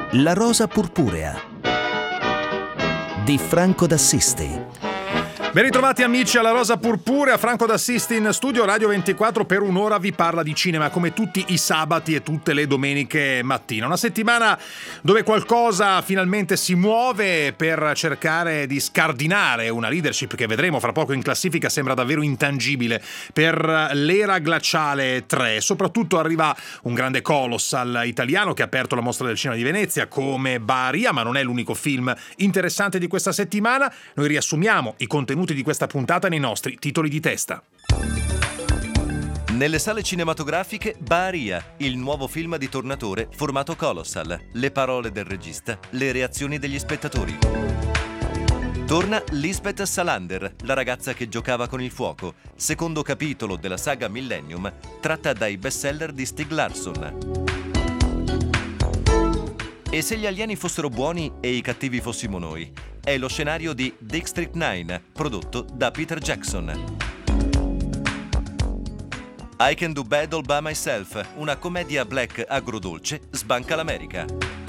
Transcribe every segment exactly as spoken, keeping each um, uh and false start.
La rosa purpurea di Franco D'Assisti. Ben ritrovati amici alla Rosa Purpurea, Franco D'Assisti in studio. Radio ventiquattro per un'ora vi parla di cinema come tutti i sabati e tutte le domeniche mattina. Una settimana dove qualcosa finalmente si muove per cercare di scardinare una leadership che vedremo fra poco in classifica sembra davvero intangibile per l'era glaciale tre. Soprattutto arriva un grande colossal italiano che ha aperto la mostra del cinema di Venezia come Baria, ma non è l'unico film interessante di questa settimana. Noi riassumiamo i contenuti di questa puntata nei nostri titoli di testa. Nelle sale cinematografiche Baria, il nuovo film di Tornatore formato colossal, le parole del regista, le reazioni degli spettatori. Torna Lisbeth Salander, la ragazza che giocava con il fuoco, secondo capitolo della saga Millennium, tratta dai bestseller di Stieg Larsson. E se gli alieni fossero buoni e i cattivi fossimo noi? È lo scenario di District nove, prodotto da Peter Jackson. I Can Do Bad All By Myself, una commedia black agrodolce, sbanca l'America.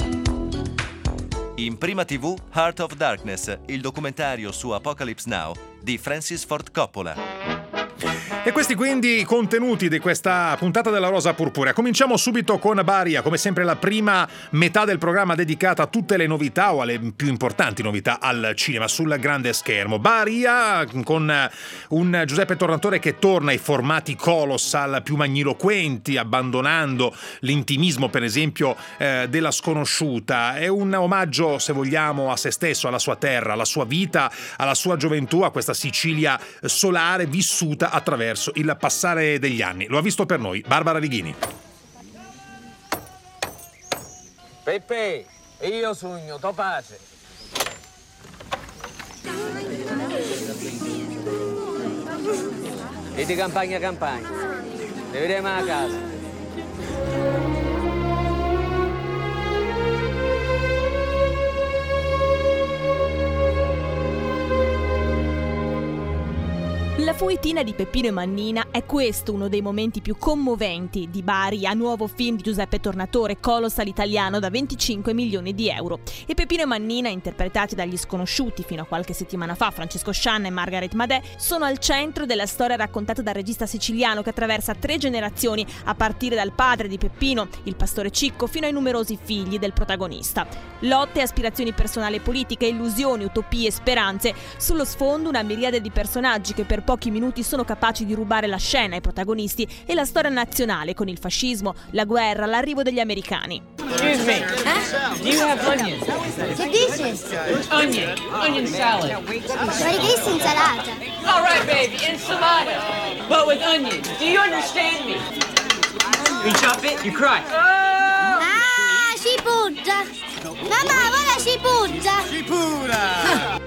In prima tivù, Heart of Darkness, il documentario su Apocalypse Now di Francis Ford Coppola. E questi quindi i contenuti di questa puntata della Rosa Purpurea. Cominciamo subito con Baria, come sempre la prima metà del programma dedicata a tutte le novità o alle più importanti novità al cinema sul grande schermo. Baria con un Giuseppe Tornatore che torna ai formati colossal più magniloquenti, abbandonando l'intimismo per esempio eh, della sconosciuta. È un omaggio, se vogliamo, a se stesso, alla sua terra, alla sua vita, alla sua gioventù, a questa Sicilia solare vissuta attraverso il passare degli anni. Lo ha visto per noi Barbara Righini. Peppe, io sogno, to pace. E di campagna a campagna. Ne vedremo a casa. La fuitina di Peppino e Mannina è questo uno dei momenti più commoventi di Baria, nuovo film di Giuseppe Tornatore, colossal italiano da venticinque milioni di euro. E Peppino e Mannina, interpretati dagli sconosciuti fino a qualche settimana fa, Francesco Scianna e Margaret Madè, sono al centro della storia raccontata dal regista siciliano che attraversa tre generazioni, a partire dal padre di Peppino, il pastore Cicco, fino ai numerosi figli del protagonista. Lotte, aspirazioni personali e politiche, illusioni, utopie, speranze, sullo sfondo una miriade di personaggi che per pochi minuti sono capaci di rubare la scena ai protagonisti e la storia nazionale con il fascismo, la guerra, l'arrivo degli americani. Excuse me. Do you have onions? Che dici? Onion. Onion salad. Vorrei che insalata. All right, baby. Ensalada. But with onions. Do you understand me? You chop it, you cry. Ah, cipuggia. Mamma, guarda cipuggia. Cipura.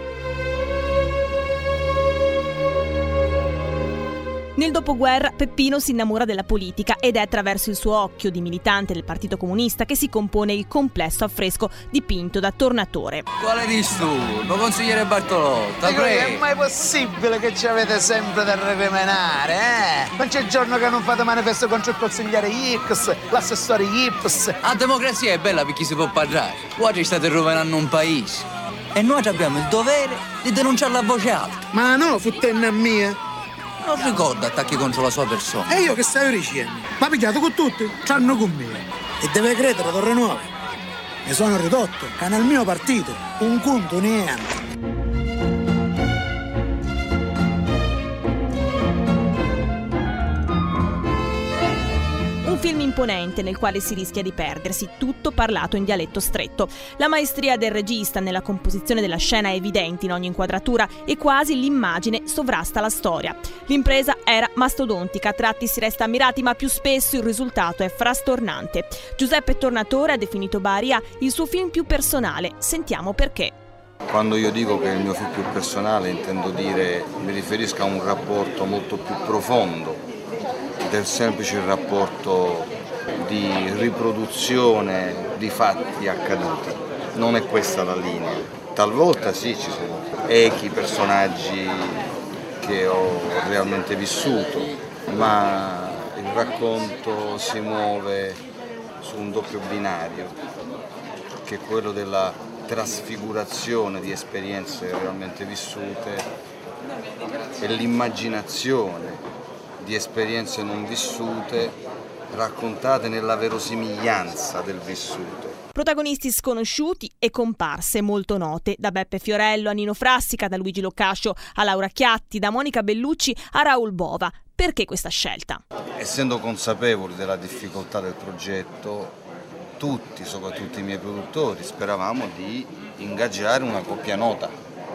Nel dopoguerra Peppino si innamora della politica ed è attraverso il suo occhio di militante del Partito Comunista che si compone il complesso affresco dipinto da Tornatore. Quale dici tu? Lo consigliere Bartolotto, È mai possibile che ci avete sempre da recriminare, eh? Non c'è giorno che non fate manifesto contro il consigliere X, l'assessore Y. La democrazia è bella per chi si può parlare. Voi ci state rovinando un paese. E noi abbiamo il dovere di denunciarla a voce alta. Ma no, futtenna mia. Non ricorda attacchi contro la sua persona. E io che stavo dicendo? Ma pigliato con tutti? C'hanno con me. E deve credere, Torre Nuova. Mi sono ridotto, che nel mio partito un conto niente. Un film imponente nel quale si rischia di perdersi, tutto parlato in dialetto stretto. La maestria del regista nella composizione della scena è evidente in ogni inquadratura e quasi l'immagine sovrasta la storia. L'impresa era mastodontica, a tratti si resta ammirati, ma più spesso il risultato è frastornante. Giuseppe Tornatore ha definito Baria il suo film più personale. Sentiamo perché. Quando io dico che è il mio film più personale intendo dire, mi riferisco a un rapporto molto più profondo del semplice rapporto di riproduzione di fatti accaduti. Non è questa la linea. Talvolta sì, ci sono echi, personaggi che ho realmente vissuto, ma il racconto si muove su un doppio binario che è quello della trasfigurazione di esperienze realmente vissute e l'immaginazione di esperienze non vissute raccontate nella verosimiglianza del vissuto. Protagonisti sconosciuti e comparse molto note, da Beppe Fiorello a Nino Frassica, da Luigi Loccascio a Laura Chiatti, da Monica Bellucci a Raul Bova. Perché questa scelta? Essendo consapevoli della difficoltà del progetto, tutti, soprattutto i miei produttori, speravamo di ingaggiare una coppia nota.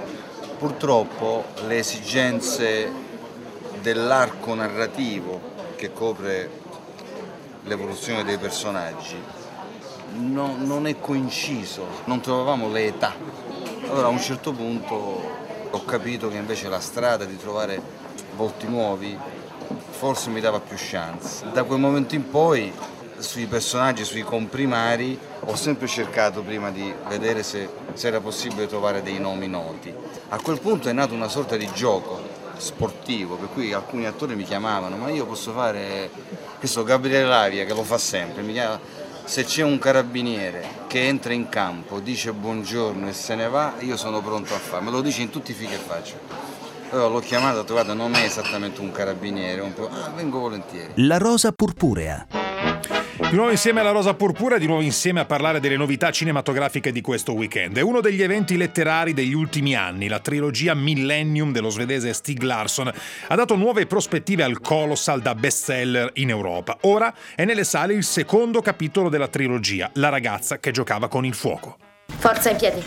Purtroppo le esigenze dell'arco narrativo che copre l'evoluzione dei personaggi No, non è coinciso, non trovavamo le età. Allora a un certo punto ho capito che invece la strada di trovare volti nuovi forse mi dava più chance. Da quel momento in poi sui personaggi, sui comprimari, ho sempre cercato prima di vedere se, se era possibile trovare dei nomi noti. A quel punto è nato una sorta di gioco sportivo, per cui alcuni attori mi chiamavano, ma io posso fare questo Gabriele Lavia che lo fa sempre, mi chiama. Se c'è un carabiniere che entra in campo, dice buongiorno e se ne va, io sono pronto a fare, me lo dice in tutti i film che faccio. Allora l'ho chiamato e ho detto, guarda, non è esattamente un carabiniere, un po', ah, vengo volentieri. La rosa purpurea. Di nuovo insieme alla Rosa Purpurea, di nuovo insieme a parlare delle novità cinematografiche di questo weekend. È uno degli eventi letterari degli ultimi anni. La trilogia Millennium dello svedese Stieg Larsson ha dato nuove prospettive al Colossal da bestseller in Europa. Ora è nelle sale il secondo capitolo della trilogia, La ragazza che giocava con il fuoco. Forza in piedi.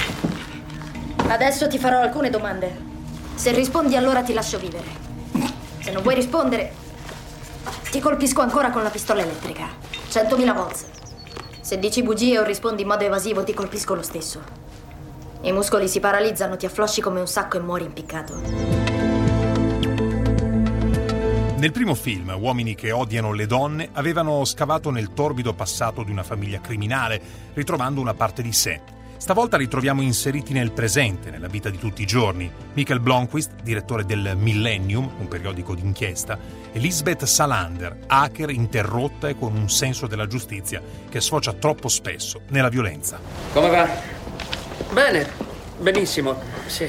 Adesso ti farò alcune domande. Se rispondi allora ti lascio vivere. Se non vuoi rispondere, ti colpisco ancora con la pistola elettrica. Centomila volts. Se dici bugie o rispondi in modo evasivo, ti colpisco lo stesso. I muscoli si paralizzano, ti afflosci come un sacco e muori impiccato. Nel primo film, uomini che odiano le donne avevano scavato nel torbido passato di una famiglia criminale, ritrovando una parte di sé. Stavolta li troviamo inseriti nel presente, nella vita di tutti i giorni. Michael Blomqvist, direttore del Millennium, un periodico d'inchiesta, e Lisbeth Salander, hacker interrotta e con un senso della giustizia che sfocia troppo spesso nella violenza. Come va? Bene, benissimo, sì.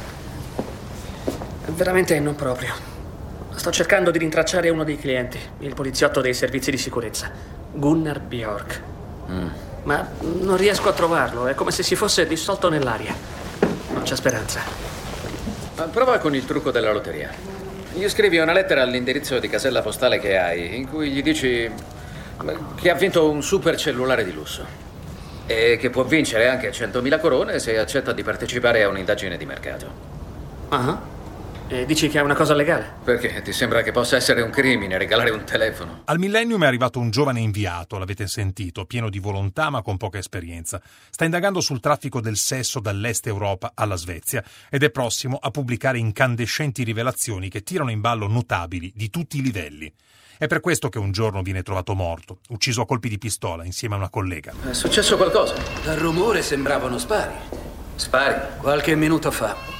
Veramente non proprio. Sto cercando di rintracciare uno dei clienti, il poliziotto dei servizi di sicurezza, Gunnar Björk. Mm. Ma non riesco a trovarlo, è come se si fosse dissolto nell'aria. Non c'è speranza. Prova con il trucco della lotteria. Gli scrivi una lettera all'indirizzo di casella postale che hai, in cui gli dici che ha vinto un super cellulare di lusso e che può vincere anche centomila corone se accetta di partecipare a un'indagine di mercato. Ah. E dici che è una cosa legale? Perché ti sembra che possa essere un crimine regalare un telefono? Al Millennium è arrivato un giovane inviato, l'avete sentito, pieno di volontà ma con poca esperienza. Sta indagando sul traffico del sesso dall'est Europa alla Svezia ed è prossimo a pubblicare incandescenti rivelazioni che tirano in ballo notabili di tutti i livelli. È per questo che un giorno viene trovato morto, ucciso a colpi di pistola insieme a una collega. È successo qualcosa? Dal rumore sembravano spari. Spari? Qualche minuto fa.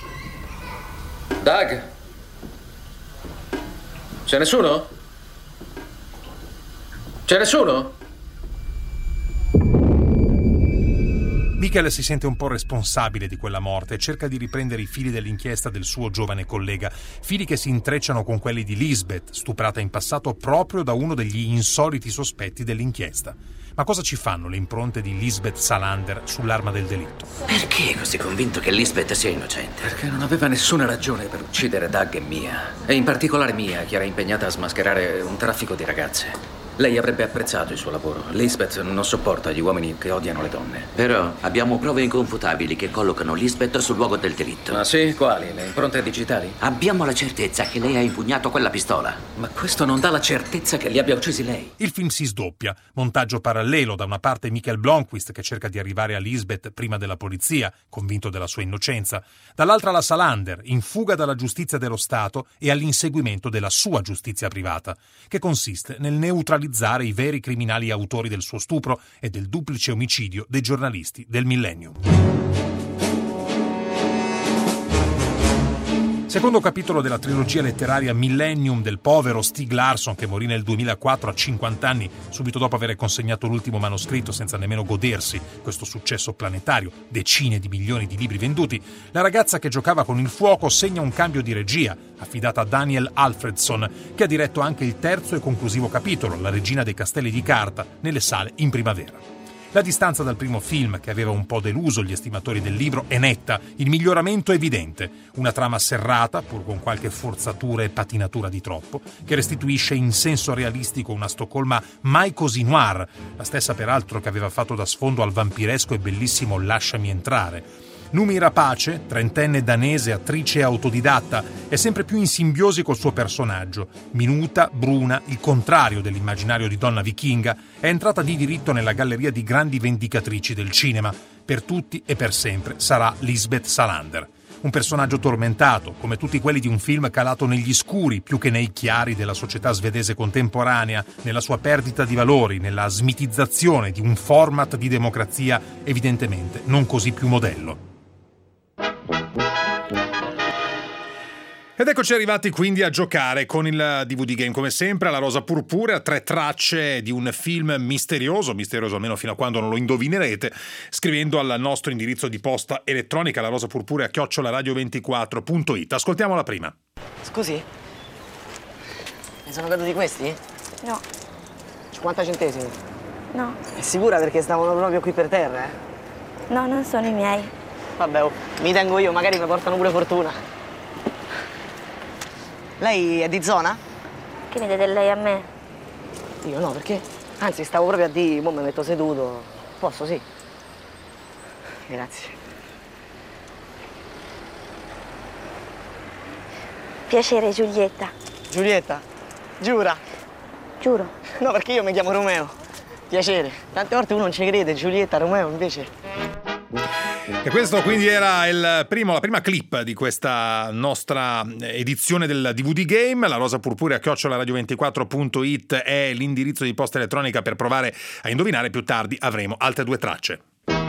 Doug? C'è nessuno? C'è nessuno? Michael si sente un po' responsabile di quella morte e cerca di riprendere i fili dell'inchiesta del suo giovane collega, fili che si intrecciano con quelli di Lisbeth, stuprata in passato proprio da uno degli insoliti sospetti dell'inchiesta. Ma cosa ci fanno le impronte di Lisbeth Salander sull'arma del delitto? Perché è così convinto che Lisbeth sia innocente? Perché non aveva nessuna ragione per uccidere Doug e Mia. E in particolare Mia, che era impegnata a smascherare un traffico di ragazze. Lei avrebbe apprezzato il suo lavoro. Lisbeth non sopporta gli uomini che odiano le donne. Però abbiamo prove inconfutabili che collocano Lisbeth sul luogo del delitto. Ah sì? Quali? Le impronte digitali? Abbiamo la certezza che lei ha impugnato quella pistola. Ma questo non dà la certezza che li abbia uccisi lei. Il film si sdoppia. Montaggio parallelo, da una parte Michael Blomqvist che cerca di arrivare a Lisbeth prima della polizia, convinto della sua innocenza. Dall'altra la Salander, in fuga dalla giustizia dello Stato e all'inseguimento della sua giustizia privata, che consiste nel neutralizzare i veri criminali autori del suo stupro e del duplice omicidio dei giornalisti del Millennium. Secondo capitolo della trilogia letteraria Millennium del povero Stieg Larsson, che morì nel duemilaquattro a cinquanta anni, subito dopo aver consegnato l'ultimo manoscritto senza nemmeno godersi questo successo planetario, decine di milioni di libri venduti. La ragazza che giocava con il fuoco segna un cambio di regia, affidata a Daniel Alfredson, che ha diretto anche il terzo e conclusivo capitolo, La regina dei castelli di carta, nelle sale in primavera. La distanza dal primo film, che aveva un po' deluso gli estimatori del libro, è netta, il miglioramento è evidente. Una trama serrata, pur con qualche forzatura e patinatura di troppo, che restituisce in senso realistico una Stoccolma mai così noir, la stessa peraltro che aveva fatto da sfondo al vampiresco e bellissimo Lasciami entrare. Numi Rapace, trentenne danese, attrice e autodidatta, è sempre più in simbiosi col suo personaggio. Minuta, bruna, il contrario dell'immaginario di donna vichinga, è entrata di diritto nella galleria di grandi vendicatrici del cinema. Per tutti e per sempre sarà Lisbeth Salander. Un personaggio tormentato, come tutti quelli di un film calato negli scuri più che nei chiari della società svedese contemporanea, nella sua perdita di valori, nella smitizzazione di un format di democrazia evidentemente non così più modello. Ed eccoci arrivati quindi a giocare con il D V D game, come sempre, alla Rosa Purpurea, tre tracce di un film misterioso, misterioso almeno fino a quando non lo indovinerete, scrivendo al nostro indirizzo di posta elettronica, la rosa purpurea chiocciola radio ventiquattro punto it. Ascoltiamo la prima. Scusi? Ne sono caduti questi? No. cinquanta centesimi? No. È sicura perché stavano proprio qui per terra, eh? No, non sono i miei. Vabbè, oh, mi tengo io, magari mi portano pure fortuna. Lei è di zona? Che ne dite lei a me? Io no, perché? Anzi, stavo proprio a dire, mo mi metto seduto. Posso, sì? Grazie. Piacere, Giulietta. Giulietta? Giura? Giuro. No, perché io mi chiamo Romeo. Piacere. Tante volte uno non ci crede, Giulietta, Romeo invece. E questo quindi era il primo, la prima clip di questa nostra edizione del D V D Game. La rosa purpurea chiocciola radio ventiquattro punto it è l'indirizzo di posta elettronica per provare a indovinare. Più tardi avremo altre due tracce.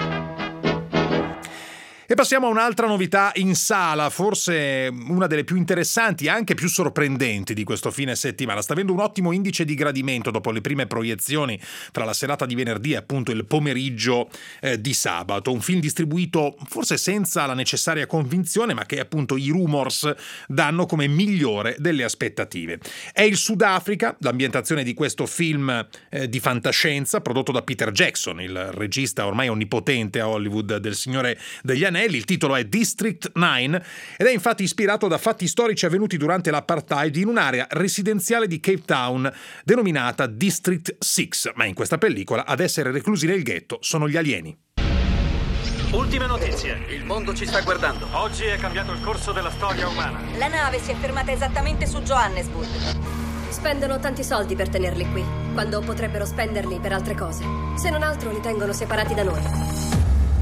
E passiamo a un'altra novità in sala, forse una delle più interessanti e anche più sorprendenti di questo fine settimana. Sta avendo un ottimo indice di gradimento dopo le prime proiezioni tra la serata di venerdì e appunto il pomeriggio eh, di sabato. Un film distribuito forse senza la necessaria convinzione, ma che appunto i rumors danno come migliore delle aspettative. È il Sudafrica, l'ambientazione di questo film eh, di fantascienza prodotto da Peter Jackson, il regista ormai onnipotente a Hollywood del Signore degli Anelli. Il titolo è District nove ed è infatti ispirato da fatti storici avvenuti durante l'apartheid in un'area residenziale di Cape Town denominata District sei, ma in questa pellicola ad essere reclusi nel ghetto sono gli alieni. Ultima notizia, il mondo ci sta guardando. Oggi è cambiato il corso della storia umana. La nave si è fermata esattamente su Johannesburg. Spendono tanti soldi per tenerli qui, quando potrebbero spenderli per altre cose. Se non altro li tengono separati da noi.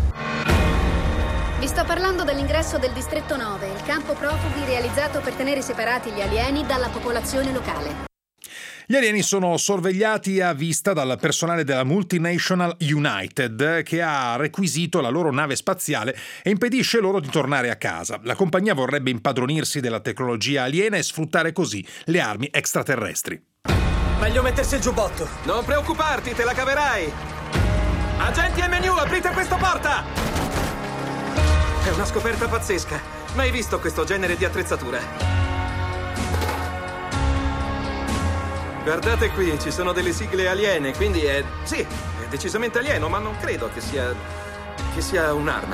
Vi sto parlando dell'ingresso del Distretto nove, il campo profughi realizzato per tenere separati gli alieni dalla popolazione locale. Gli alieni sono sorvegliati a vista dal personale della Multinational United, che ha requisito la loro nave spaziale e impedisce loro di tornare a casa. La compagnia vorrebbe impadronirsi della tecnologia aliena e sfruttare così le armi extraterrestri. Meglio mettersi il giubbotto. Non preoccuparti, te la caverai. Agenti M N U, aprite questa porta! È una scoperta pazzesca. Mai visto questo genere di attrezzatura? Guardate qui, ci sono delle sigle aliene, quindi è... sì, è decisamente alieno, ma non credo che sia... che sia un'arma.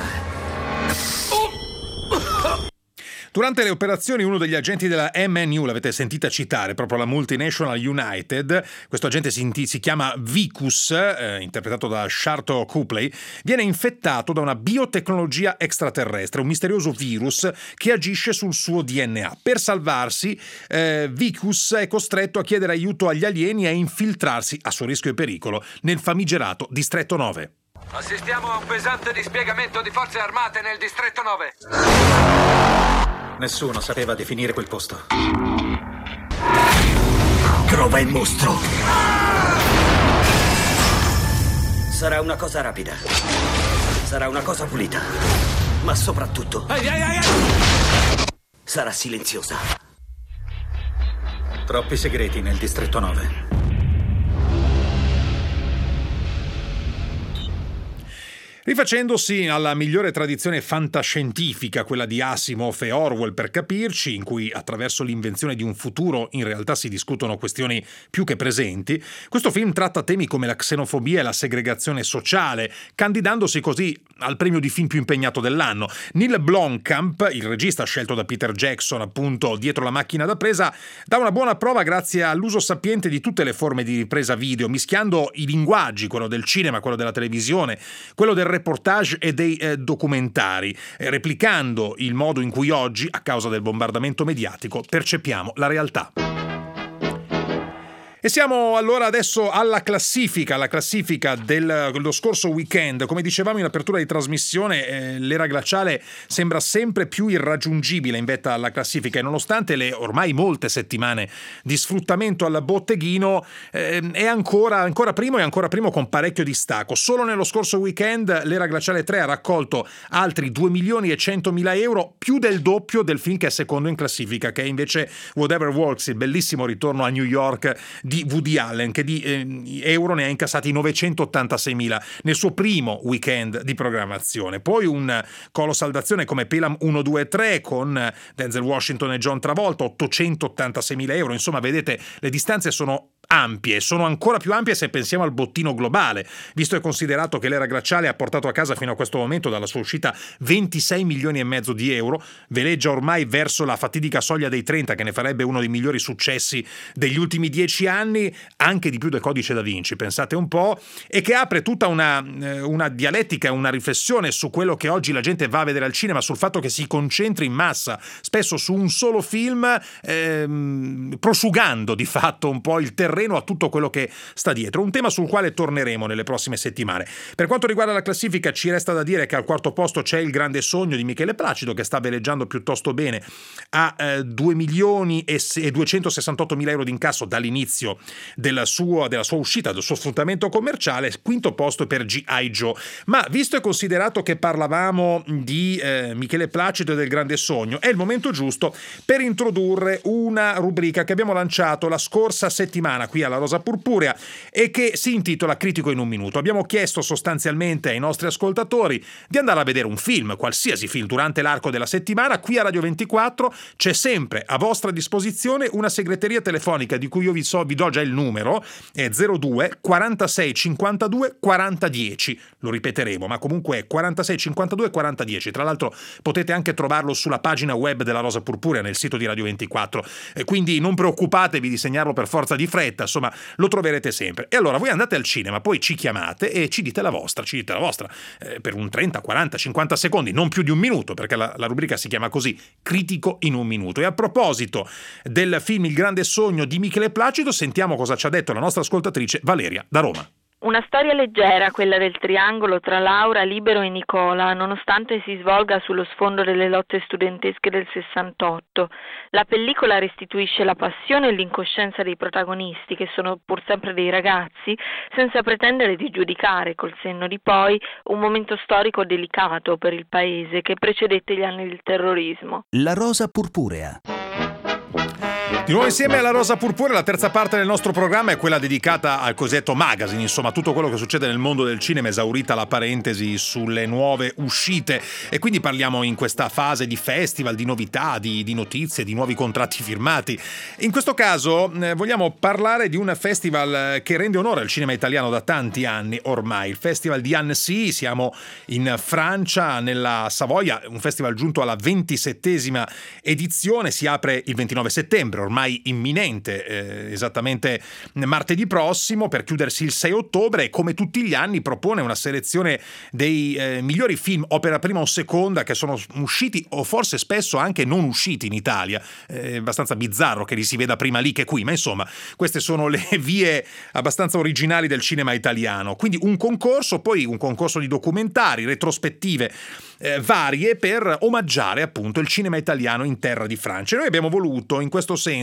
Durante le operazioni uno degli agenti della M N U, l'avete sentita citare, proprio la Multinational United, questo agente si, si chiama Vicus, eh, interpretato da Sharto Copley, viene infettato da una biotecnologia extraterrestre, un misterioso virus che agisce sul suo D N A. Per salvarsi, eh, Vicus è costretto a chiedere aiuto agli alieni e a infiltrarsi, a suo rischio e pericolo, nel famigerato Distretto nove. Assistiamo a un pesante dispiegamento di forze armate nel Distretto nove. Nessuno sapeva definire quel posto. Trova il mostro. Sarà una cosa rapida. Sarà una cosa pulita. Ma soprattutto... Ai, ai, ai, ai. sarà silenziosa. Troppi segreti nel distretto nove. Rifacendosi alla migliore tradizione fantascientifica, quella di Asimov e Orwell per capirci, in cui attraverso l'invenzione di un futuro in realtà si discutono questioni più che presenti, questo film tratta temi come la xenofobia e la segregazione sociale, candidandosi così al premio di film più impegnato dell'anno. Neil Blomkamp, il regista scelto da Peter Jackson appunto dietro la macchina da presa, dà una buona prova grazie all'uso sapiente di tutte le forme di ripresa video, mischiando i linguaggi, quello del cinema, quello della televisione, quello del reportage e dei eh, documentari, eh, replicando il modo in cui oggi, a causa del bombardamento mediatico, percepiamo la realtà. E siamo allora adesso alla classifica, la classifica del, dello scorso weekend. Come dicevamo in apertura di trasmissione, eh, l'era glaciale sembra sempre più irraggiungibile in vetta alla classifica e nonostante le ormai molte settimane di sfruttamento al botteghino eh, è ancora, ancora primo e ancora primo con parecchio distacco. Solo nello scorso weekend l'era glaciale tre ha raccolto altri due milioni e centomila euro, più del doppio del film che è secondo in classifica, che è invece Whatever Works, il bellissimo ritorno a New York di di Woody Allen, che di eh, euro ne ha incassati novecentottantaseimila nel suo primo weekend di programmazione. Poi un colossal d'azione come Pelham uno, due, tre con Denzel Washington e John Travolta, ottocentottantaseimila euro. Insomma, vedete, le distanze sono ampie, sono ancora più ampie se pensiamo al bottino globale, visto e considerato che l'era glaciale ha portato a casa fino a questo momento dalla sua uscita ventisei milioni e mezzo di euro, veleggia ormai verso la fatidica soglia dei trenta, che ne farebbe uno dei migliori successi degli ultimi dieci anni, anche di più del Codice da Vinci, pensate un po', e che apre tutta una, una dialettica, una riflessione su quello che oggi la gente va a vedere al cinema, sul fatto che si concentri in massa spesso su un solo film, ehm, prosciugando di fatto un po' il terreno a tutto quello che sta dietro, un tema sul quale torneremo nelle prossime settimane. Per quanto riguarda la classifica, ci resta da dire che al quarto posto c'è Il grande sogno di Michele Placido, che sta veleggiando piuttosto bene a eh, due milioni e duecentosessantottomila euro di incasso dall'inizio della sua, della sua uscita, del suo sfruttamento commerciale. Quinto posto per G I. Joe. Ma visto e considerato che parlavamo di eh, Michele Placido e del grande sogno, è il momento giusto per introdurre una rubrica che abbiamo lanciato la scorsa settimana qui alla Rosa Purpurea e che si intitola Critico in un minuto. Abbiamo chiesto sostanzialmente ai nostri ascoltatori di andare a vedere un film, qualsiasi film, durante l'arco della settimana. Qui a Radio ventiquattro c'è sempre a vostra disposizione una segreteria telefonica di cui io vi, so, vi do già il numero, è zero due quarantasei cinquantadue quaranta dieci, lo ripeteremo, ma comunque è quarantasei cinquantadue quaranta dieci. Tra l'altro potete anche trovarlo sulla pagina web della Rosa Purpurea, nel sito di Radio ventiquattro, e quindi non preoccupatevi di segnarlo per forza di fretta, insomma lo troverete sempre. E allora voi andate al cinema, poi ci chiamate e ci dite la vostra, ci dite la vostra eh, per un trenta, quaranta, cinquanta secondi, non più di un minuto, perché la, la rubrica si chiama così, Critico in un minuto. E a proposito del film Il grande sogno di Michele Placido, sentiamo cosa ci ha detto la nostra ascoltatrice Valeria da Roma. Una storia leggera, quella del triangolo tra Laura, Libero e Nicola, nonostante si svolga sullo sfondo delle lotte studentesche del sessantotto. La pellicola restituisce la passione e l'incoscienza dei protagonisti, che sono pur sempre dei ragazzi, senza pretendere di giudicare, col senno di poi, un momento storico delicato per il paese che precedette gli anni del terrorismo. La Rosa Purpurea. Di nuovo insieme alla Rosa Purpurea, la terza parte del nostro programma è quella dedicata al cosiddetto magazine, insomma tutto quello che succede nel mondo del cinema, esaurita la parentesi sulle nuove uscite, e quindi parliamo in questa fase di festival, di novità, di, di notizie, di nuovi contratti firmati. In questo caso eh, vogliamo parlare di un festival che rende onore al cinema italiano da tanti anni ormai, il Festival di Annecy. Siamo in Francia, nella Savoia, un festival giunto alla ventisettesima edizione, si apre il ventinove settembre, ormai imminente, eh, esattamente martedì prossimo, per chiudersi il sei ottobre, e come tutti gli anni propone una selezione dei eh, migliori film opera prima o seconda che sono usciti o forse spesso anche non usciti in Italia. È abbastanza bizzarro che li si veda prima lì che qui, ma insomma queste sono le vie abbastanza originali del cinema italiano. Quindi un concorso, poi un concorso di documentari, retrospettive eh, varie per omaggiare appunto il cinema italiano in terra di Francia. E noi abbiamo voluto in questo senso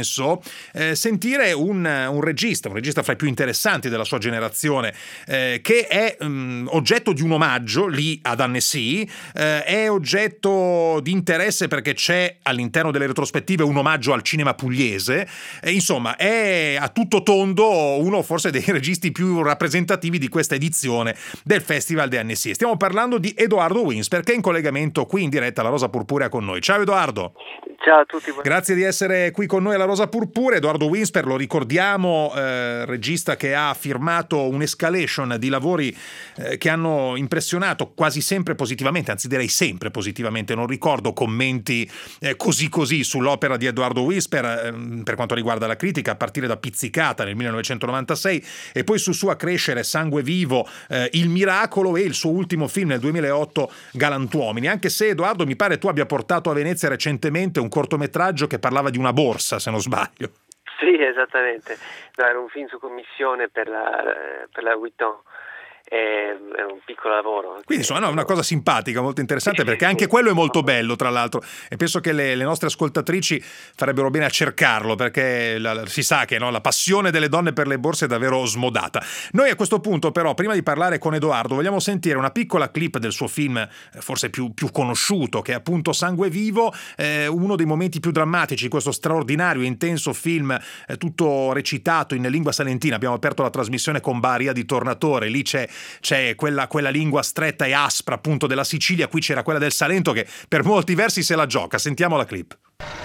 penso, eh, sentire un, un regista, un regista fra i più interessanti della sua generazione, eh, che è um, oggetto di un omaggio lì ad Annecy, eh, è oggetto di interesse perché c'è all'interno delle retrospettive un omaggio al cinema pugliese, e, insomma è a tutto tondo uno forse dei registi più rappresentativi di questa edizione del Festival di Annecy. Stiamo parlando di Edoardo Winsper, che è in collegamento qui in diretta alla Rosa Purpurea con noi. Ciao Edoardo. Ciao a tutti. Grazie di essere qui con noi alla Rosa Purpurea. Edoardo Winsper, lo ricordiamo, eh, regista che ha firmato un'escalation di lavori eh, che hanno impressionato quasi sempre positivamente, anzi direi sempre positivamente. Non ricordo commenti eh, così così sull'opera di Edoardo Winsper eh, per quanto riguarda la critica, a partire da Pizzicata nel millenovecentonovantasei e poi su Sua Crescere, Sangue Vivo, eh, Il Miracolo e il suo ultimo film nel duemilaotto, Galantuomini. Anche se, Edoardo, mi pare tu abbia portato a Venezia recentemente un cortometraggio che parlava di una borsa, se non sbaglio. Sì, esattamente. No, era un film su commissione per la, per la Vuitton. È un piccolo lavoro. Quindi insomma no, è una cosa simpatica, molto interessante, perché anche quello è molto bello, tra l'altro, e penso che le, le nostre ascoltatrici farebbero bene a cercarlo, perché la, si sa che no, la passione delle donne per le borse è davvero smodata. Noi a questo punto però, prima di parlare con Edoardo, vogliamo sentire una piccola clip del suo film forse più, più conosciuto, che è appunto Sangue Vivo, eh, uno dei momenti più drammatici, questo straordinario e intenso film, eh, tutto recitato in lingua salentina. Abbiamo aperto la trasmissione con Baria di Tornatore, lì c'è c'è quella, quella lingua stretta e aspra appunto della Sicilia, qui c'era quella del Salento che per molti versi se la gioca. Sentiamo la clip.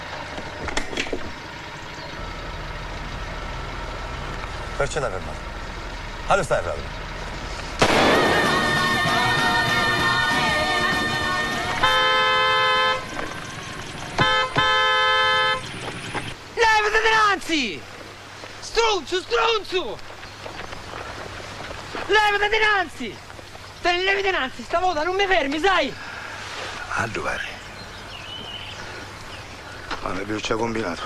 Perciò non è fermato. Dove stai, fratello? Levati dinanzi! Stronzo, stronzo! Levati dinanzi! Te ne levi dinanzi, stavolta non mi fermi, sai? A dove? Ma mi più ci ha combinato.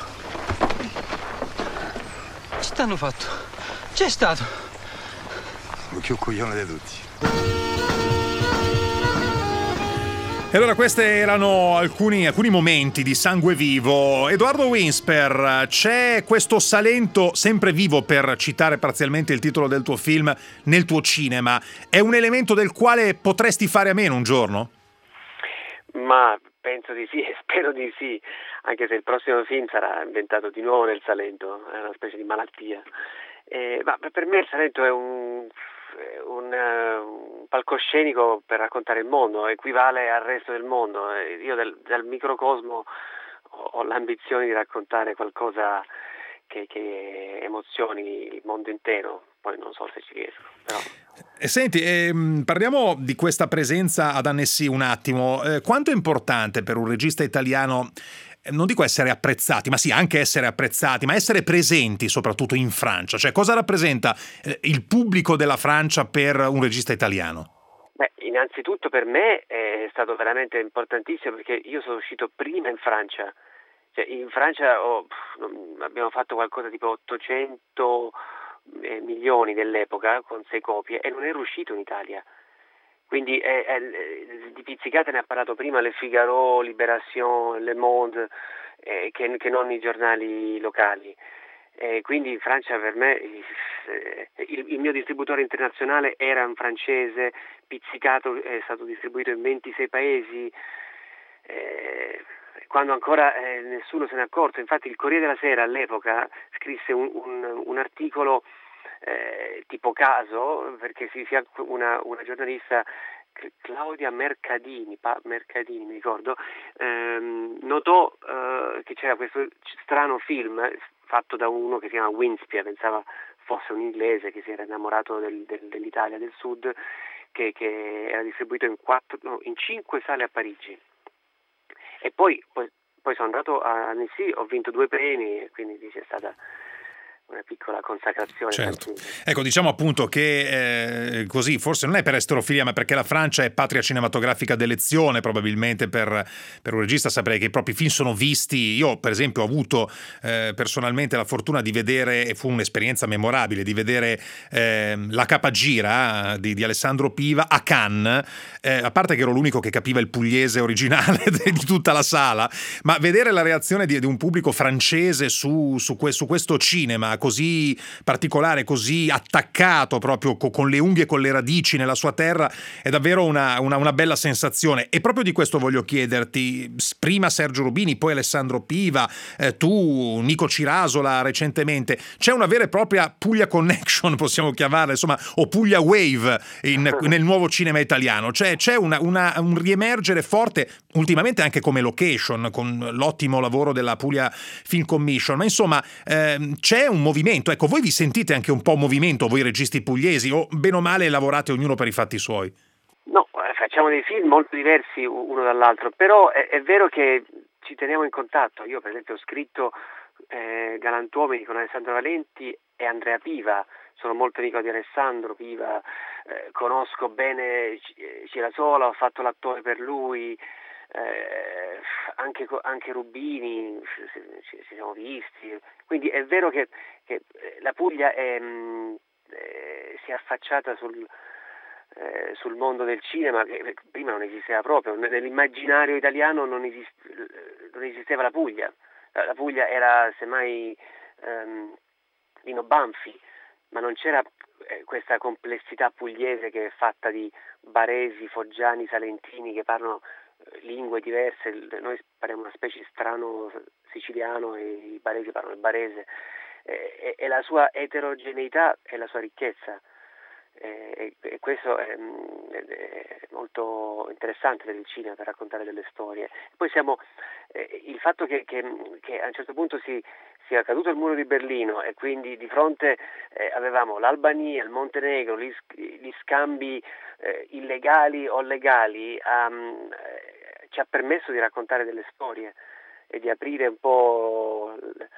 Che t'hanno fatto? C'è stato? Il più coglione di tutti. E allora questi erano alcuni, alcuni momenti di Sangue Vivo. Edoardo Winsper, c'è questo Salento sempre vivo, per citare parzialmente il titolo del tuo film, nel tuo cinema. È un elemento del quale potresti fare a meno un giorno? Ma penso di sì e spero di sì, anche se il prossimo film sarà inventato di nuovo nel Salento, è una specie di malattia. Eh, ma per me il Salento è un... Un, uh, un palcoscenico per raccontare il mondo, equivale al resto del mondo. Io del, dal microcosmo ho, ho l'ambizione di raccontare qualcosa che, che emozioni il mondo intero, poi non so se ci riesco, però... E senti, ehm, parliamo di questa presenza ad Annecy un attimo. Eh, quanto è importante per un regista italiano, non dico essere apprezzati, ma sì, anche essere apprezzati, ma essere presenti soprattutto in Francia? Cioè, cosa rappresenta eh, il pubblico della Francia per un regista italiano? Beh, innanzitutto per me è stato veramente importantissimo, perché io sono uscito prima in Francia. Cioè, in Francia oh, pff, abbiamo fatto qualcosa tipo ottocento eh, milioni dell'epoca, con sei copie, e non ero uscito in Italia. Quindi eh, eh, di Pizzicata ne ha parlato prima Le Figaro, Libération, Le Monde, eh, che, che non i giornali locali. Eh, quindi in Francia per me eh, il, il mio distributore internazionale era un francese, Pizzicato è stato distribuito in ventisei paesi, eh, quando ancora eh, nessuno se ne è accorto. Infatti il Corriere della Sera all'epoca scrisse un, un, un articolo Eh, tipo caso, perché si, si una, una giornalista, Claudia Mercadini, pa, Mercadini mi ricordo, ehm, notò eh, che c'era questo strano film fatto da uno che si chiama Winsper, pensava fosse un inglese che si era innamorato del, del, dell'Italia del Sud, che, che era distribuito in, quattro, no, in cinque sale a Parigi. E poi, poi, poi sono andato a Annecy, ho vinto due premi, e quindi dice, è stata una piccola consacrazione. Certo. Ecco, diciamo appunto che eh, così, forse non è per esterofilia, ma perché la Francia è patria cinematografica d'elezione, probabilmente per, per un regista saprei che i propri film sono visti. Io per esempio ho avuto eh, personalmente la fortuna di vedere, e fu un'esperienza memorabile, di vedere eh, La Capagira di, di Alessandro Piva a Cannes, eh, a parte che ero l'unico che capiva il pugliese originale di tutta la sala, ma vedere la reazione di, di un pubblico francese su, su, que, su questo cinema così particolare, così attaccato proprio co- con le unghie e con le radici nella sua terra, è davvero una, una, una bella sensazione. E proprio di questo voglio chiederti, prima Sergio Rubini, poi Alessandro Piva, eh, tu, Nico Cirasola recentemente, c'è una vera e propria Puglia Connection, possiamo chiamarla, insomma, o Puglia Wave in, nel nuovo cinema italiano, cioè c'è una, una, un riemergere forte, ultimamente anche come location, con l'ottimo lavoro della Puglia Film Commission, ma insomma ehm, c'è un movimento. Ecco, voi vi sentite anche un po' movimento, voi registi pugliesi, o bene o male lavorate ognuno per i fatti suoi? No, facciamo dei film molto diversi uno dall'altro, però è, è vero che ci teniamo in contatto. Io per esempio ho scritto eh, Galantuomini con Alessandro Valenti e Andrea Piva, sono molto amico di Alessandro Piva, eh, conosco bene Cirasola, ho fatto l'attore per lui, eh, anche, anche Rubini, ci, ci siamo visti, quindi è vero che, che la Puglia è, mh, eh, si è affacciata sul, eh, sul mondo del cinema, che prima non esisteva proprio, nell'immaginario italiano non, esist, non esisteva la Puglia, la Puglia era semmai ehm, Lino Banfi, ma non c'era questa complessità pugliese che è fatta di baresi, foggiani, salentini che parlano lingue diverse. Noi parliamo una specie strano siciliano e i baresi parlano il barese, e, e la sua eterogeneità è la sua ricchezza, e, e questo è, è molto interessante per il cinema, per raccontare delle storie. Poi siamo eh, il fatto che, che, che a un certo punto si sia caduto il muro di Berlino e quindi di fronte eh, avevamo l'Albania, il Montenegro, gli, gli scambi eh, illegali o legali, um, eh, ci ha permesso di raccontare delle storie e di aprire un po'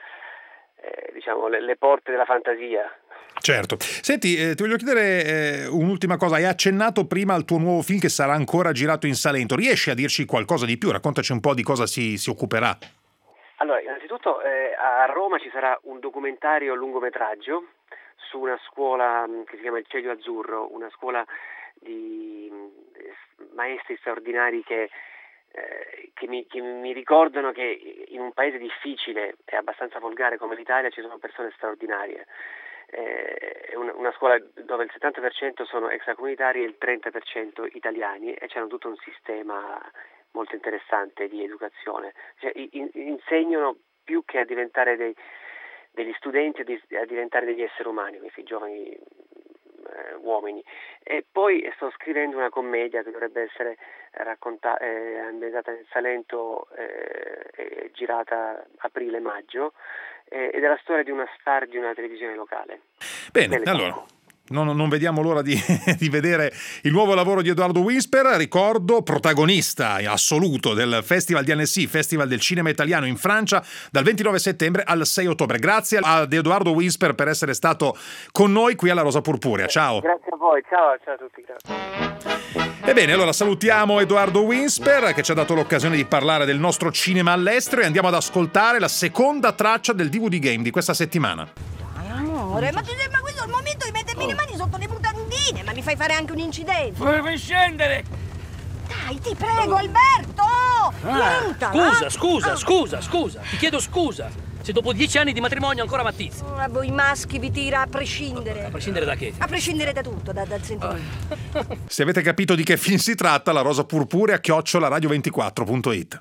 eh, diciamo le, le porte della fantasia. Certo. Senti, eh, ti voglio chiedere eh, un'ultima cosa. Hai accennato prima al tuo nuovo film che sarà ancora girato in Salento. Riesci a dirci qualcosa di più? Raccontaci un po' di cosa si, si occuperà. Allora, innanzitutto eh, a Roma ci sarà un documentario lungometraggio su una scuola che si chiama il Celio Azzurro, una scuola di maestri straordinari che, eh, che, mi, che mi ricordano che in un paese difficile e abbastanza volgare come l'Italia ci sono persone straordinarie. È una, una scuola dove il settanta per cento sono extracomunitari e il trenta per cento italiani, e c'è tutto un sistema molto interessante di educazione. Cioè, in, insegnano più che a diventare dei, degli studenti, a diventare degli esseri umani, questi giovani eh, uomini. E poi sto scrivendo una commedia che dovrebbe essere raccontata, eh, ambientata nel Salento, eh, girata aprile-maggio, eh, ed è la storia di una star di una televisione locale. Bene, allora non, non vediamo l'ora di, di vedere il nuovo lavoro di Edoardo Winsper. Ricordo, protagonista assoluto del Festival di Annecy, Festival del Cinema Italiano in Francia, dal ventinove settembre al sei ottobre. Grazie ad Edoardo Winsper per essere stato con noi qui alla Rosa Purpurea. Ciao. Grazie a voi, ciao, ciao a tutti. Grazie. Ebbene, allora salutiamo Edoardo Winsper che ci ha dato l'occasione di parlare del nostro cinema all'estero, e andiamo ad ascoltare la seconda traccia del D V D Game di questa settimana. Amore, ma, ma questo è il momento di mettermi oh. le mani sotto le mutandine, ma mi fai fare anche un incidente. Vuoi scendere? Dai, ti prego, Alberto! Ah, scusa, scusa, ah. scusa, scusa, ti chiedo scusa. Se dopo dieci anni di matrimonio ancora m'attizzi. A voi maschi vi tira a prescindere. A prescindere da che? A prescindere da tutto, da, dal sentire. Oh. Se avete capito di che film si tratta, la Rosa Purpurea chiocciola radio ventiquattro punto it.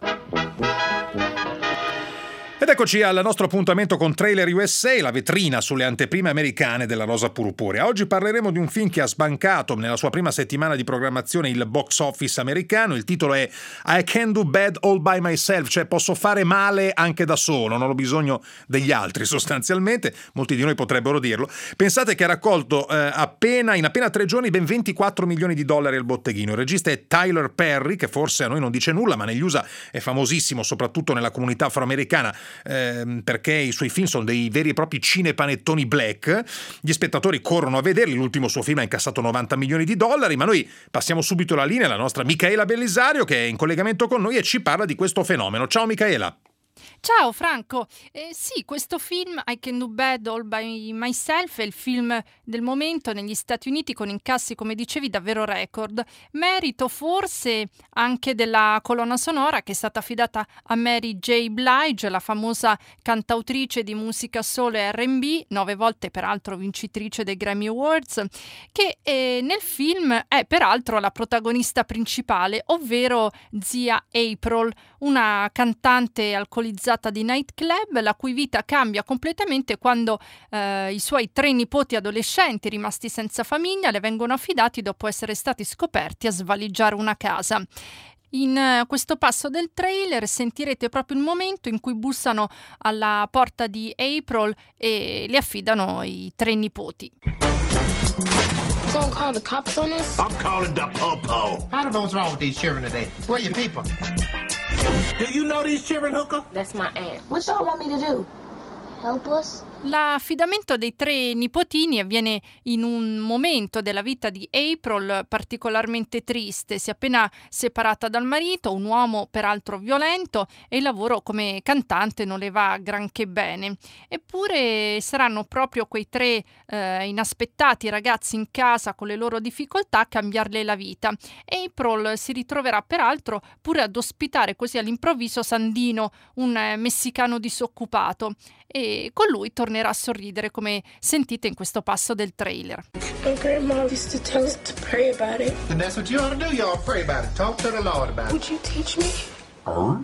Ed eccoci al nostro appuntamento con Trailer U S A, la vetrina sulle anteprime americane della Rosa Purpurea. Oggi parleremo di un film che ha sbancato nella sua prima settimana di programmazione il box office americano. Il titolo è I Can Do Bad All By Myself, cioè posso fare male anche da solo, non ho bisogno degli altri sostanzialmente. Molti di noi potrebbero dirlo. Pensate che ha raccolto eh, appena in appena tre giorni ben ventiquattro milioni di dollari al botteghino. Il regista è Tyler Perry, che forse a noi non dice nulla, ma negli U S A è famosissimo, soprattutto nella comunità afroamericana, ehm, perché i suoi film sono dei veri e propri cinepanettoni black. Gli spettatori corrono a vederli, l'ultimo suo film ha incassato novanta milioni di dollari, ma noi passiamo subito la linea alla nostra Micaela Bellisario, che è in collegamento con noi e ci parla di questo fenomeno. Ciao Micaela. Ciao Franco, eh, sì, questo film I Can Do Bad All By Myself è il film del momento negli Stati Uniti, con incassi, come dicevi, davvero record. Merito forse anche della colonna sonora, che è stata affidata a Mary J. Blige, la famosa cantautrice di musica soul e erre and bi, nove volte peraltro vincitrice dei Grammy Awards, che eh, nel film è peraltro la protagonista principale, ovvero zia April, una cantante alcolizzata di nightclub, la cui vita cambia completamente quando eh, i suoi tre nipoti adolescenti, rimasti senza famiglia, le vengono affidati dopo essere stati scoperti a svaligiare una casa. In uh, questo passo del trailer sentirete proprio il momento in cui bussano alla porta di April e le affidano i tre nipoti. Gonna call the cops on us? I'm calling the po-po. I don't know what's wrong with these children today. Where are your people? Do you know these children, hooker? That's my aunt. What y'all want me to do? Help us? L'affidamento dei tre nipotini avviene in un momento della vita di April particolarmente triste. Si è appena separata dal marito, un uomo peraltro violento, e il lavoro come cantante non le va granché bene. Eppure saranno proprio quei tre eh, inaspettati ragazzi in casa con le loro difficoltà a cambiarle la vita. April si ritroverà peraltro pure ad ospitare così all'improvviso Sandino, un eh, messicano disoccupato, e con lui tornerà a sorridere, come sentite in questo passo del trailer. My grandma used to tell us to pray about it. And that's what you ought to do. You ought to pray about it. Talk to the Lord about it. Would you teach me? Oh?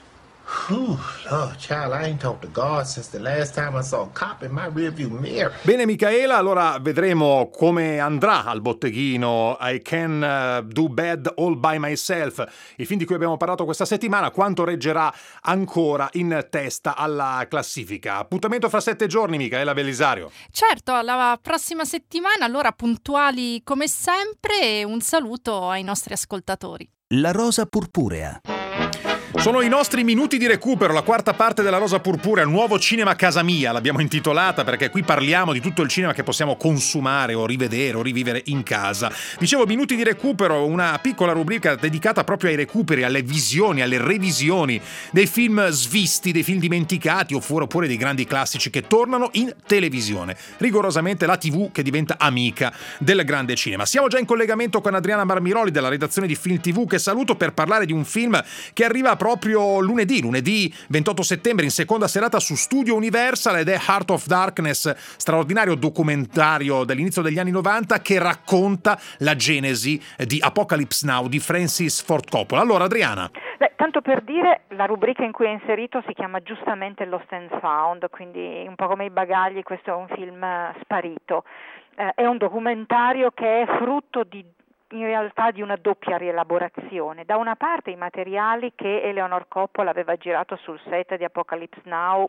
Whew, Lord, child, I ain't talked to God since the last time I saw a cop in my rearview mirror. Bene Micaela, allora vedremo come andrà al botteghino I Can uh, Do Bad All By Myself, il film di cui abbiamo parlato questa settimana, quanto reggerà ancora in testa alla classifica. Appuntamento fra sette giorni, Micaela Bellisario. Certo, alla prossima settimana, allora puntuali come sempre, e un saluto ai nostri ascoltatori. La rosa purpurea. Sono i nostri minuti di recupero, la quarta parte della Rosa Purpurea, il nuovo cinema casa mia, l'abbiamo intitolata perché qui parliamo di tutto il cinema che possiamo consumare o rivedere o rivivere in casa. Dicevo minuti di recupero, una piccola rubrica dedicata proprio ai recuperi, alle visioni, alle revisioni dei film svisti, dei film dimenticati oppure dei grandi classici che tornano in televisione. Rigorosamente la tivù che diventa amica del grande cinema. Siamo già in collegamento con Adriana Marmiroli della redazione di Film tivù, che saluto, per parlare di un film che arriva proprio lunedì, lunedì ventotto settembre, in seconda serata su Studio Universal, ed è Heart of Darkness, straordinario documentario dell'inizio degli anni novanta che racconta la genesi di Apocalypse Now di Francis Ford Coppola. Allora Adriana. Beh, tanto per dire, la rubrica in cui è inserito si chiama giustamente Lost and Found, quindi un po' come i bagagli, questo è un film sparito. Eh, è un documentario che è frutto di in realtà di una doppia rielaborazione. Da una parte i materiali che Eleanor Coppola aveva girato sul set di Apocalypse Now,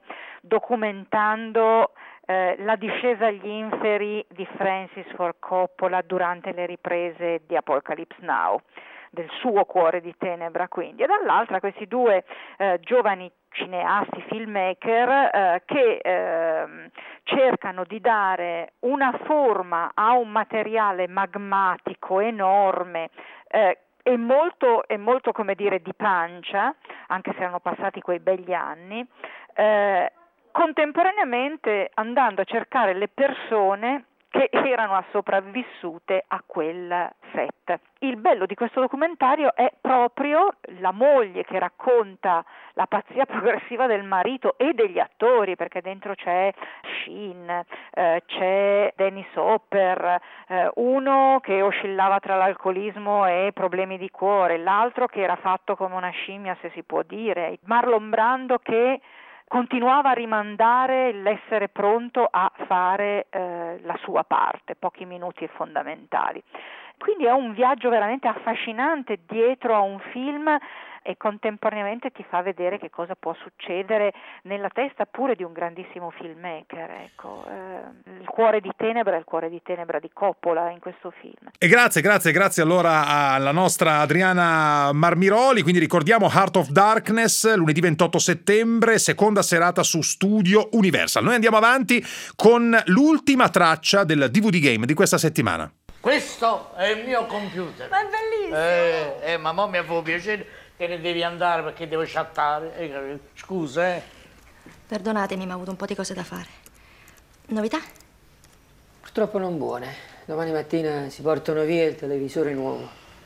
documentando eh, la discesa agli inferi di Francis Ford Coppola durante le riprese di Apocalypse Now, del suo Cuore di tenebra quindi, e dall'altra questi due eh, giovani cineasti, filmmaker eh, che eh, cercano di dare una forma a un materiale magmatico enorme eh, e molto, e molto come dire di pancia, anche se erano passati quei begli anni, eh, contemporaneamente andando a cercare le persone che erano sopravvissute a quel set. Il bello di questo documentario è proprio la moglie che racconta la pazzia progressiva del marito e degli attori, perché dentro c'è Sheen, eh, c'è Dennis Hopper, eh, uno che oscillava tra l'alcolismo e problemi di cuore, l'altro che era fatto come una scimmia, se si può dire, Marlon Brando che continuava a rimandare l'essere pronto a fare eh, la sua parte, pochi minuti fondamentali. quindi è un viaggio veramente affascinante dietro a un film e contemporaneamente ti fa vedere che cosa può succedere nella testa pure di un grandissimo filmmaker, ecco. Eh, il cuore di tenebra è il cuore di tenebra di Coppola in questo film. E grazie, grazie, grazie allora alla nostra Adriana Marmiroli. Quindi ricordiamo Heart of Darkness, lunedì ventotto settembre, seconda serata su Studio Universal. Noi andiamo avanti con l'ultima traccia del D V D Game di questa settimana. Questo è il mio computer. Ma è bellissimo! Eh, eh ma mo mi fa piacere, te ne devi andare perché devo chattare. Eh, scusa, eh. Perdonatemi, ma ho avuto un po' di cose da fare. Novità? Purtroppo non buone. Domani mattina si portano via il televisore nuovo.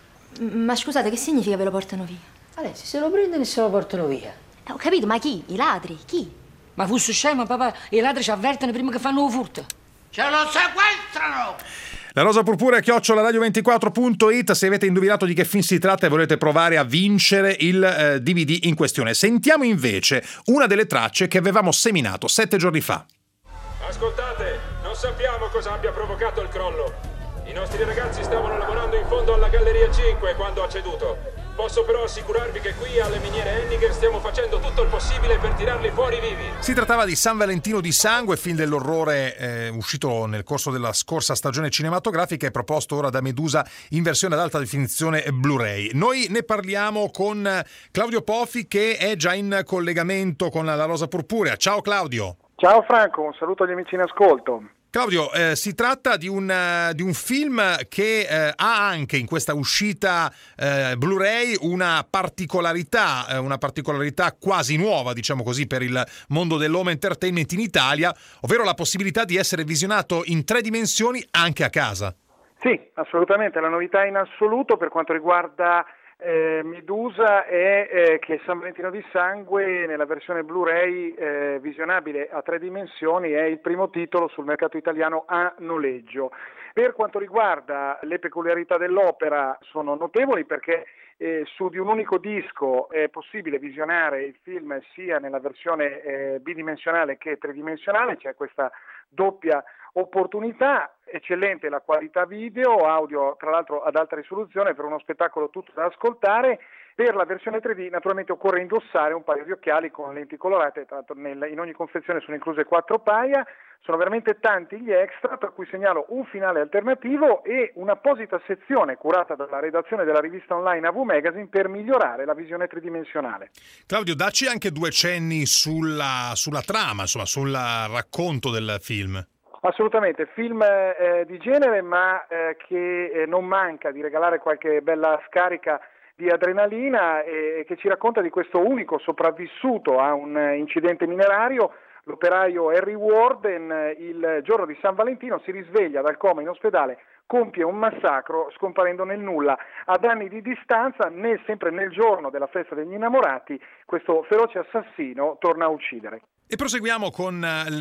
M- ma scusate, che significa ve lo portano via? Adesso se lo prendono e se lo portano via. Eh, ho capito, ma chi? I ladri? Chi? Ma fu scemo, papà. I ladri ci avvertono prima che fanno un furto. Ce lo sequestrano! La Rosa Purpurea chiocciola radio ventiquattro punto it. Se avete indovinato di che film si tratta e volete provare a vincere il eh, D V D in questione. Sentiamo invece una delle tracce che avevamo seminato sette giorni fa. Ascoltate, non sappiamo cosa abbia provocato il crollo. I nostri ragazzi stavano lavorando in fondo alla galleria cinque quando ha ceduto. Posso però assicurarvi che qui alle miniere Henniger stiamo facendo tutto il possibile per tirarli fuori vivi. Si trattava di San Valentino di Sangue, film dell'orrore eh, uscito nel corso della scorsa stagione cinematografica e proposto ora da Medusa in versione ad alta definizione Blu-ray. Noi ne parliamo con Claudio Pofi, che è già in collegamento con la Rosa Purpurea. Ciao Claudio. Ciao Franco, un saluto agli amici in ascolto. Claudio, eh, si tratta di un, uh, di un film che eh, ha anche in questa uscita eh, Blu-ray una particolarità, eh, una particolarità quasi nuova, diciamo così, per il mondo dell'home entertainment in Italia, ovvero la possibilità di essere visionato in tre dimensioni anche a casa. Sì, assolutamente, la novità in assoluto per quanto riguarda Eh, Medusa è eh, che San Valentino di Sangue nella versione Blu-ray eh, visionabile a tre dimensioni è il primo titolo sul mercato italiano a noleggio. Per quanto riguarda le peculiarità dell'opera sono notevoli perché eh, su di un unico disco è possibile visionare il film sia nella versione eh, bidimensionale che tridimensionale, c'è questa doppia opportunità. Eccellente la qualità video, audio tra l'altro ad alta risoluzione per uno spettacolo tutto da ascoltare. Per la versione tre D naturalmente occorre indossare un paio di occhiali con lenti colorate, tra l'altro nel, in ogni confezione sono incluse quattro paia, sono veramente tanti gli extra, per cui segnalo un finale alternativo e un'apposita sezione curata dalla redazione della rivista online A V Magazine per migliorare la visione tridimensionale. Claudio, dacci anche due cenni sulla, sulla trama, insomma, sul racconto del film. Assolutamente, film eh, di genere ma eh, che eh, non manca di regalare qualche bella scarica di adrenalina e eh, che ci racconta di questo unico sopravvissuto a un eh, incidente minerario, l'operaio Harry Warden. Eh, il giorno di San Valentino si risveglia dal coma in ospedale, compie un massacro scomparendo nel nulla. Ad anni di distanza, nel, sempre nel giorno della festa degli innamorati, questo feroce assassino torna a uccidere. E proseguiamo con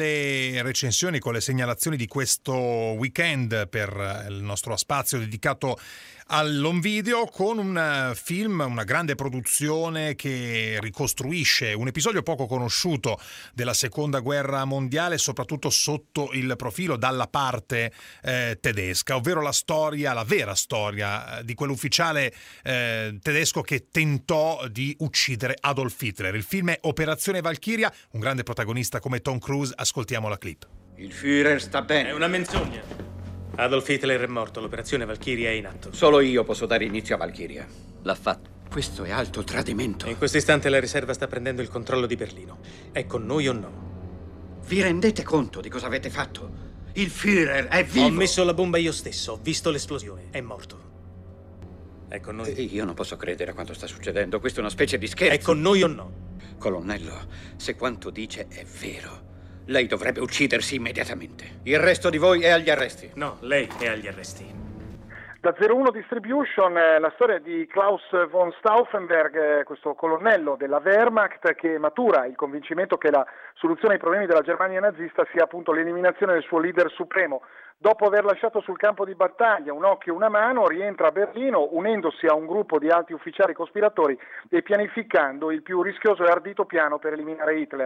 le recensioni, con le segnalazioni di questo weekend per il nostro spazio dedicato all'home video, con un film, una grande produzione che ricostruisce un episodio poco conosciuto della seconda guerra mondiale, soprattutto sotto il profilo dalla parte eh, tedesca, ovvero la storia, la vera storia di quell'ufficiale eh, tedesco che tentò di uccidere Adolf Hitler. Il film è Operazione Valchiria, un grande protagonista come Tom Cruise. Ascoltiamo la clip. Il Führer sta bene. È una menzogna. Adolf Hitler è morto, l'operazione Valchiria è in atto. Solo io posso dare inizio a Valchiria. L'ha fatto. Questo è alto tradimento. In questo istante la riserva sta prendendo il controllo di Berlino. È con noi o no? Vi rendete conto di cosa avete fatto? Il Führer è vivo! Ho messo la bomba io stesso, ho visto l'esplosione. È morto. È con noi. Io non posso credere a quanto sta succedendo. Questa è una specie di scherzo. È con noi o no? Colonnello, se quanto dice è vero, lei dovrebbe uccidersi immediatamente. Il resto di voi è agli arresti. No, lei è agli arresti. Da zero uno Distribution, eh, la storia di Klaus von Stauffenberg, eh, questo colonnello della Wehrmacht che matura il convincimento che la soluzione ai problemi della Germania nazista sia appunto l'eliminazione del suo leader supremo. Dopo aver lasciato sul campo di battaglia un occhio e una mano, rientra a Berlino unendosi a un gruppo di alti ufficiali cospiratori e pianificando il più rischioso e ardito piano per eliminare Hitler.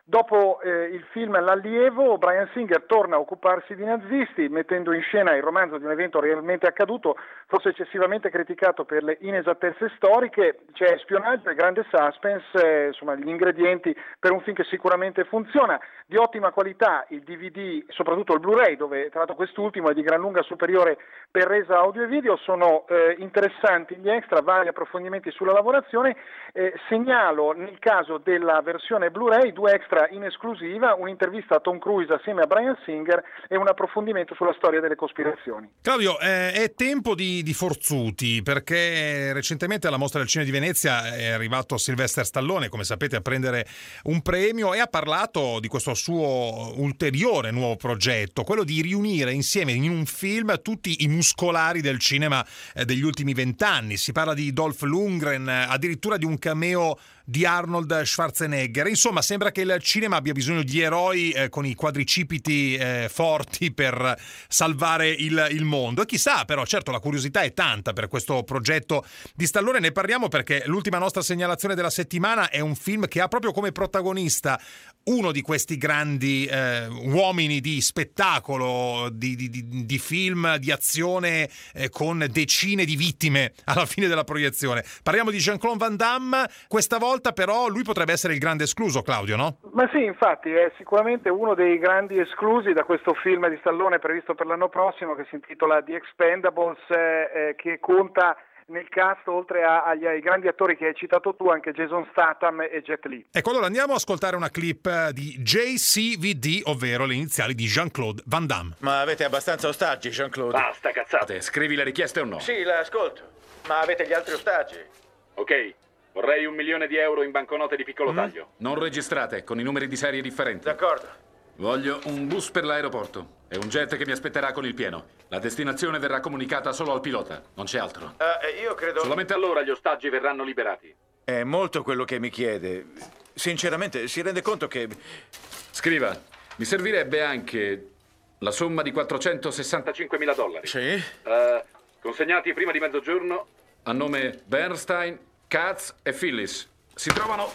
Dopo eh, il film L'allievo, Bryan Singer torna a occuparsi di nazisti, mettendo in scena il romanzo di un evento realmente accaduto, forse eccessivamente criticato per le inesattezze storiche. C'è spionaggio e grande suspense, eh, insomma gli ingredienti per un film che sicuramente funziona. Di ottima qualità il D V D, soprattutto il Blu-ray, dove tra l'altro quest'ultimo è di gran lunga superiore per resa audio e video. Sono eh, interessanti gli extra, vari approfondimenti sulla lavorazione. Eh, segnalo nel caso della versione Blu-ray due extra in esclusiva, un'intervista a Tom Cruise assieme a Bryan Singer e un approfondimento sulla storia delle cospirazioni. Claudio, eh, è tempo di, di forzuti, perché recentemente alla Mostra del Cinema di Venezia è arrivato Sylvester Stallone, come sapete, a prendere un premio, e ha parlato di questo suo ulteriore nuovo progetto, quello di riunire insieme in un film tutti i muscolari del cinema eh, degli ultimi vent'anni. Si parla di Dolph Lundgren, addirittura di un cameo di Arnold Schwarzenegger. Insomma, sembra che il cinema abbia bisogno di eroi eh, con i quadricipiti eh, forti per salvare il, il mondo. E chissà, però, certo, la curiosità è tanta per questo progetto di Stallone. Ne parliamo perché l'ultima nostra segnalazione della settimana è un film che ha proprio come protagonista uno di questi grandi eh, uomini di spettacolo, di, di, di, di film di azione eh, con decine di vittime alla fine della proiezione. Parliamo di Jean-Claude Van Damme. Questa volta però lui potrebbe essere il grande escluso, Claudio, no? Ma sì, infatti è sicuramente uno dei grandi esclusi da questo film di Stallone previsto per l'anno prossimo, che si intitola The Expendables, eh, che conta nel cast, oltre a, agli, ai grandi attori che hai citato tu, anche Jason Statham e Jet Li. Ecco, allora andiamo a ascoltare una clip di J C V D, ovvero le iniziali di Jean-Claude Van Damme. Ma avete abbastanza ostaggi, Jean-Claude? Basta cazzate, scrivi le richieste o no? Sì, la ascolto. Ma avete gli altri ostaggi? Ok, vorrei un milione di euro in banconote di piccolo Mm. taglio. Non registrate, con i numeri di serie differenti. D'accordo. Voglio un bus per l'aeroporto e un jet che mi aspetterà con il pieno. La destinazione verrà comunicata solo al pilota, non c'è altro. Eh, io credo... Solamente allora gli ostaggi verranno liberati. È molto quello che mi chiede. Sinceramente, si rende conto che... Scriva, mi servirebbe anche la somma di quattrocentosessantacinquemila dollari. Sì? Eh, consegnati prima di mezzogiorno a nome Bernstein, Katz e Phyllis. Si trovano...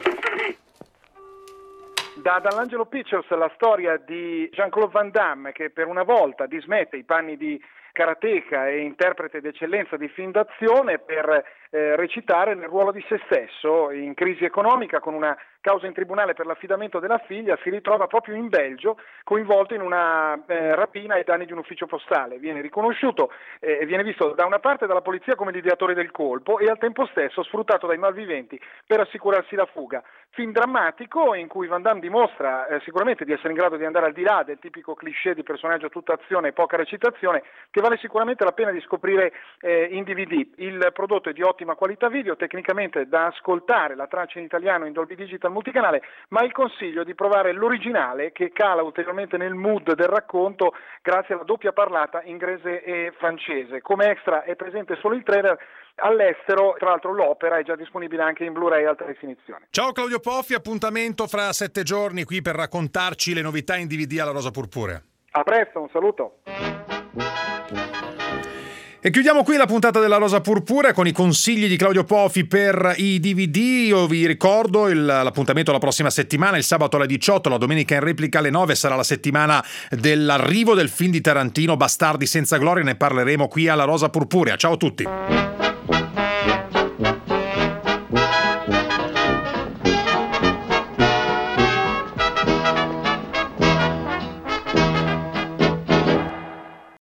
Da Dall'Angelo Pictures la storia di Jean-Claude Van Damme, che per una volta dismette i panni di karateka e interprete d'eccellenza di film d'azione per eh, recitare nel ruolo di se stesso. In crisi economica, con una causa in tribunale per l'affidamento della figlia, si ritrova proprio in Belgio coinvolto in una eh, rapina ai danni di un ufficio postale. Viene riconosciuto e eh, viene visto da una parte dalla polizia come l'ideatore del colpo e al tempo stesso sfruttato dai malviventi per assicurarsi la fuga. Film drammatico in cui Van Damme dimostra eh, sicuramente di essere in grado di andare al di là del tipico cliché di personaggio tutta azione e poca recitazione, che vale sicuramente la pena di scoprire eh, in D V D. Il prodotto è di ottima qualità video, tecnicamente da ascoltare, la traccia in italiano in Dolby Digital multicanale, ma il consiglio è di provare l'originale, che cala ulteriormente nel mood del racconto grazie alla doppia parlata inglese e francese. Come extra è presente solo il trailer. All'estero, tra l'altro, l'opera è già disponibile anche in Blu-ray alta definizione. Ciao Claudio Poffi, appuntamento fra sette giorni qui per raccontarci le novità in D V D alla Rosa Purpurea. A presto, un saluto. E chiudiamo qui la puntata della Rosa Purpurea con i consigli di Claudio Poffi per i D V D. Io vi ricordo il, l'appuntamento la prossima settimana, il sabato alle diciotto, la domenica in replica alle nove, sarà la settimana dell'arrivo del film di Tarantino Bastardi senza gloria, ne parleremo qui alla Rosa Purpurea. Ciao a tutti.